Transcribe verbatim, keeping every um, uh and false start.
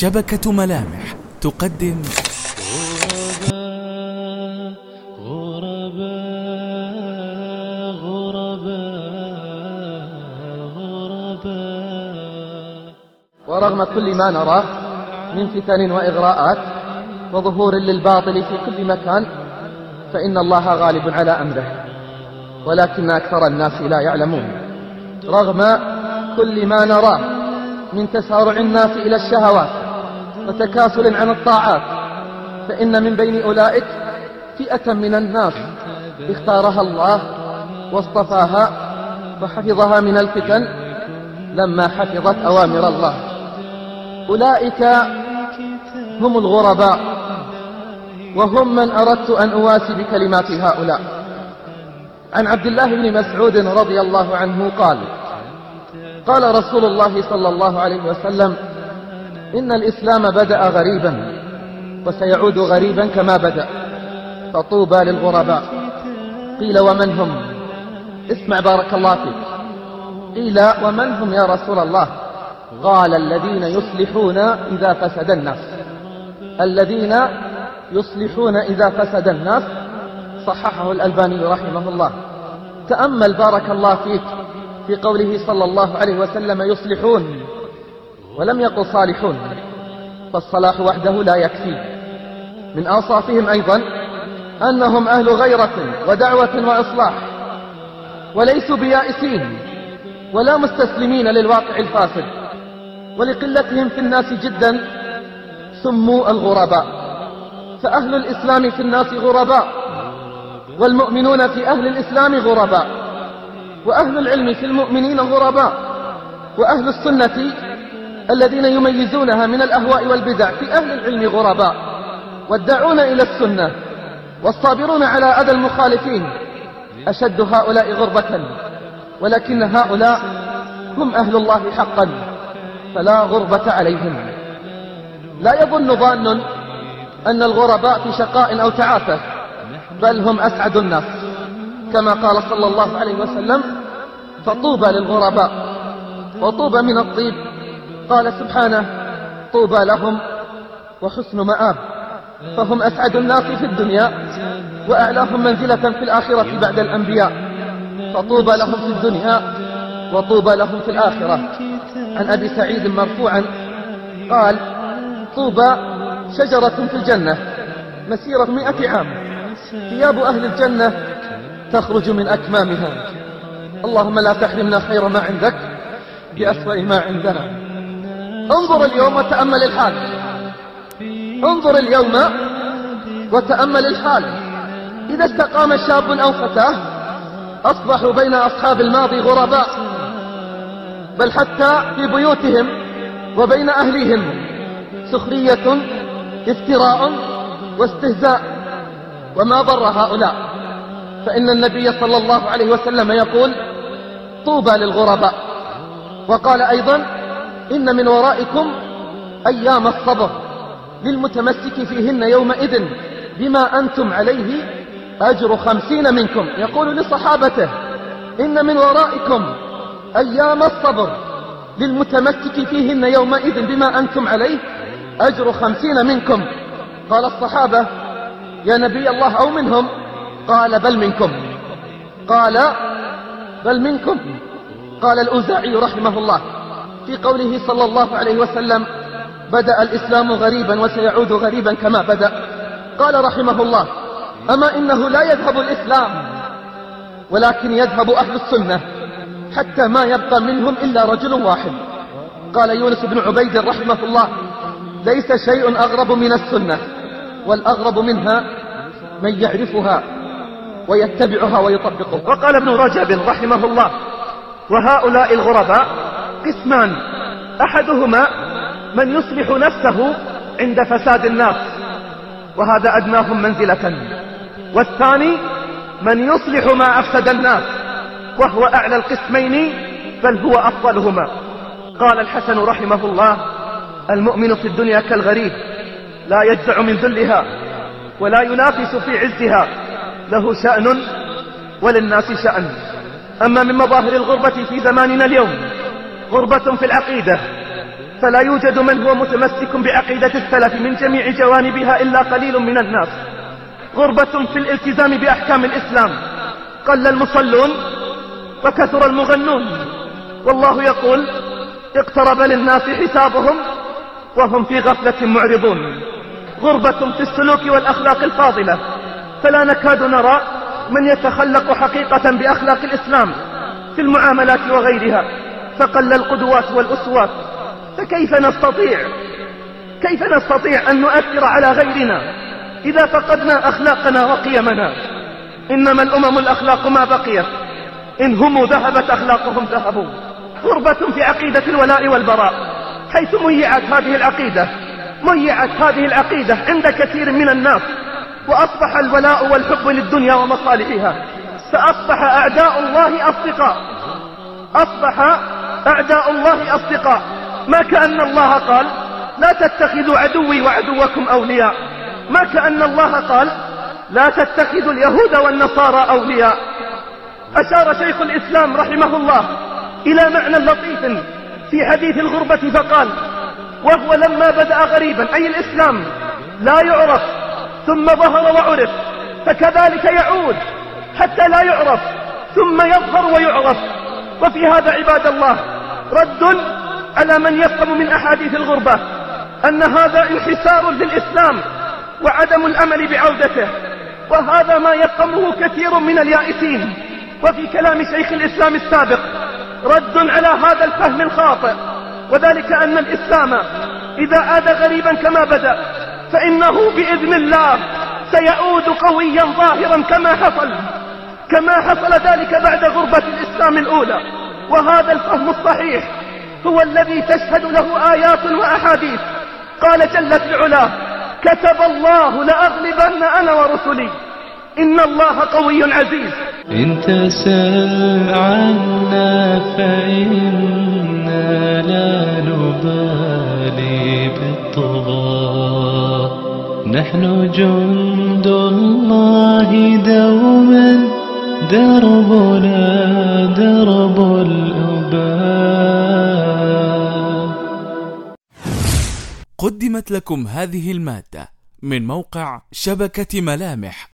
شبكة ملامح تقدم غرباء غرباء غرباء. ورغم كل ما نراه من فتن وإغراءات وظهور للباطل في كل مكان، فإن الله غالب على أمره، ولكن أكثر الناس لا يعلمون. رغم كل ما نراه من تسارع الناس إلى الشهوات وتكاسل عن الطاعات، فإن من بين أولئك فئة من الناس اختارها الله واصطفاها وحفظها من الفتن لما حفظت أوامر الله. أولئك هم الغرباء، وهم من أردت أن أواسي بكلمات هؤلاء. عن عبد الله بن مسعود رضي الله عنه قال: قال رسول الله صلى الله عليه وسلم: إن الإسلام بدأ غريبا وسيعود غريبا كما بدأ، فطوبى للغرباء. قيل: ومن هم؟ اسمع بارك الله فيك. قيل: ومن هم يا رسول الله؟ قال: الذين يصلحون إذا فسد الناس. الذين يصلحون إذا فسد الناس، صححه الألباني رحمه الله. تأمل بارك الله فيك في قوله صلى الله عليه وسلم يصلحون، ولم يقل صالحون، فالصلاح وحده لا يكفي. من أوصافهم أيضا أنهم أهل غيرة ودعوة وإصلاح، وليسوا بيائسين ولا مستسلمين للواقع الفاسد، ولقلتهم في الناس جدا سموا الغرباء. فأهل الإسلام في الناس غرباء، والمؤمنون في أهل الإسلام غرباء، وأهل العلم في المؤمنين غرباء، وأهل السنة الذين يميزونها من الأهواء والبدع في أهل العلم غرباء، والداعون إلى السنة والصابرون على أذى المخالفين أشد هؤلاء غربة، ولكن هؤلاء هم أهل الله حقا، فلا غربة عليهم. لا يظن ظان أن الغرباء في شقاء أو تعاسة، بل هم أسعد الناس، كما قال صلى الله عليه وسلم: فطوبى للغرباء. وطوبى من الطيب، قال سبحانه: طوبى لهم وحسن مآب. فهم أسعد الناس في الدنيا وأعلاهم منزلة في الآخرة بعد الأنبياء، فطوبى لهم في الدنيا وطوبى لهم في الآخرة. عن أبي سعيد مرفوعا قال: طوبى شجرة في الجنة مسيرة مئة عام، ثياب أهل الجنة تخرج من أكمامها. اللهم لا تحرمنا خير ما عندك بأسوأ ما عندنا. انظر اليوم وتأمل الحال، انظر اليوم وتأمل الحال. إذا استقام شاب أو فتاة أصبحوا بين أصحاب الماضي غرباء، بل حتى في بيوتهم وبين أهلهم سخرية، افتراء واستهزاء. وما ضر هؤلاء، فإن النبي صلى الله عليه وسلم يقول: طوبى للغرباء. وقال أيضا: إن من ورائكم أيام الصبر للمتمسك فيهن يومئذ بما أنتم عليه أجر خمسين منكم. يقول لصحابته: إن من ورائكم أيام الصبر للمتمسك فيهن يومئذ بما أنتم عليه أجر خمسين منكم. قال الصحابة: يا نبي الله أو منهم؟ قال: بل منكم. قال: بل منكم. قال الأوزاعي رحمه الله في قوله صلى الله عليه وسلم: بدأ الإسلام غريبا وسيعود غريبا كما بدأ، قال رحمه الله: أما إنه لا يذهب الإسلام، ولكن يذهب أهل السنة، حتى ما يبقى منهم إلا رجل واحد. قال يونس بن عبيد رحمه الله: ليس شيء أغرب من السنة، والأغرب منها من يعرفها ويتبعها ويطبقها. وقال ابن رجب رحمه الله: وهؤلاء الغرباء قسمان، أحدهما من يصلح نفسه عند فساد الناس، وهذا أدناهم منزلة، والثاني من يصلح ما أفسد الناس، وهو أعلى القسمين، بل هو أفضلهما. قال الحسن رحمه الله: المؤمن في الدنيا كالغريب، لا يجزع من ذلها ولا ينافس في عزها، له شأن وللناس شأن. أما من مظاهر الغربة في زماننا اليوم غربة في العقيدة، فلا يوجد من هو متمسك بعقيدة السلف من جميع جوانبها إلا قليل من الناس. غربة في الالتزام بأحكام الإسلام، قل المصلون وكثر المغنون، والله يقول اقترب للناس حسابهم وهم في غفلة معرضون. غربة في السلوك والأخلاق الفاضلة، فلا نكاد نرى من يتخلق حقيقة بأخلاق الإسلام في المعاملات وغيرها، فقل القدوات والأسوات. فكيف نستطيع كيف نستطيع أن نؤثر على غيرنا إذا فقدنا أخلاقنا وقيمنا؟ إنما الأمم الأخلاق ما بقيت، إن هم ذهبت أخلاقهم ذهبوا. غربة في عقيدة الولاء والبراء، حيث ميعت هذه العقيدة ميعت هذه العقيدة عند كثير من الناس، وأصبح الولاء والحب للدنيا ومصالحها، فأصبح أعداء الله أصدقاء أصبح أعداء الله أصدقاء ما كأن الله قال لا تتخذوا عدوي وعدوكم أولياء، ما كأن الله قال لا تتخذوا اليهود والنصارى أولياء. أشار شيخ الإسلام رحمه الله إلى معنى لطيف في حديث الغربة فقال: وهو لما بدأ غريبا، أي الإسلام لا يعرف ثم ظهر وعرف، فكذلك يعود حتى لا يعرف ثم يظهر ويعرف. وفي هذا عباد الله رد على من يفهم من أحاديث الغربة أن هذا انحسار للإسلام وعدم الأمل بعودته، وهذا ما يفهمه كثير من اليائسين. وفي كلام شيخ الإسلام السابق رد على هذا الفهم الخاطئ، وذلك أن الإسلام إذا عاد غريبا كما بدأ فإنه بإذن الله سيعود قويا ظاهرا كما حصل كما حصل ذلك بعد غربة الإسلام الأولى. وهذا الفهم الصحيح هو الذي تشهد له آيات وأحاديث. قال جل في علاه: كتب الله لأغلبن أنا ورسلي إن الله قوي عزيز. إن تسل عنا فإنا لا نبالي بالطغاة، نحن جند الله دوما، دربنا درب الأباء. قدمت لكم هذه المادة من موقع شبكة ملامح.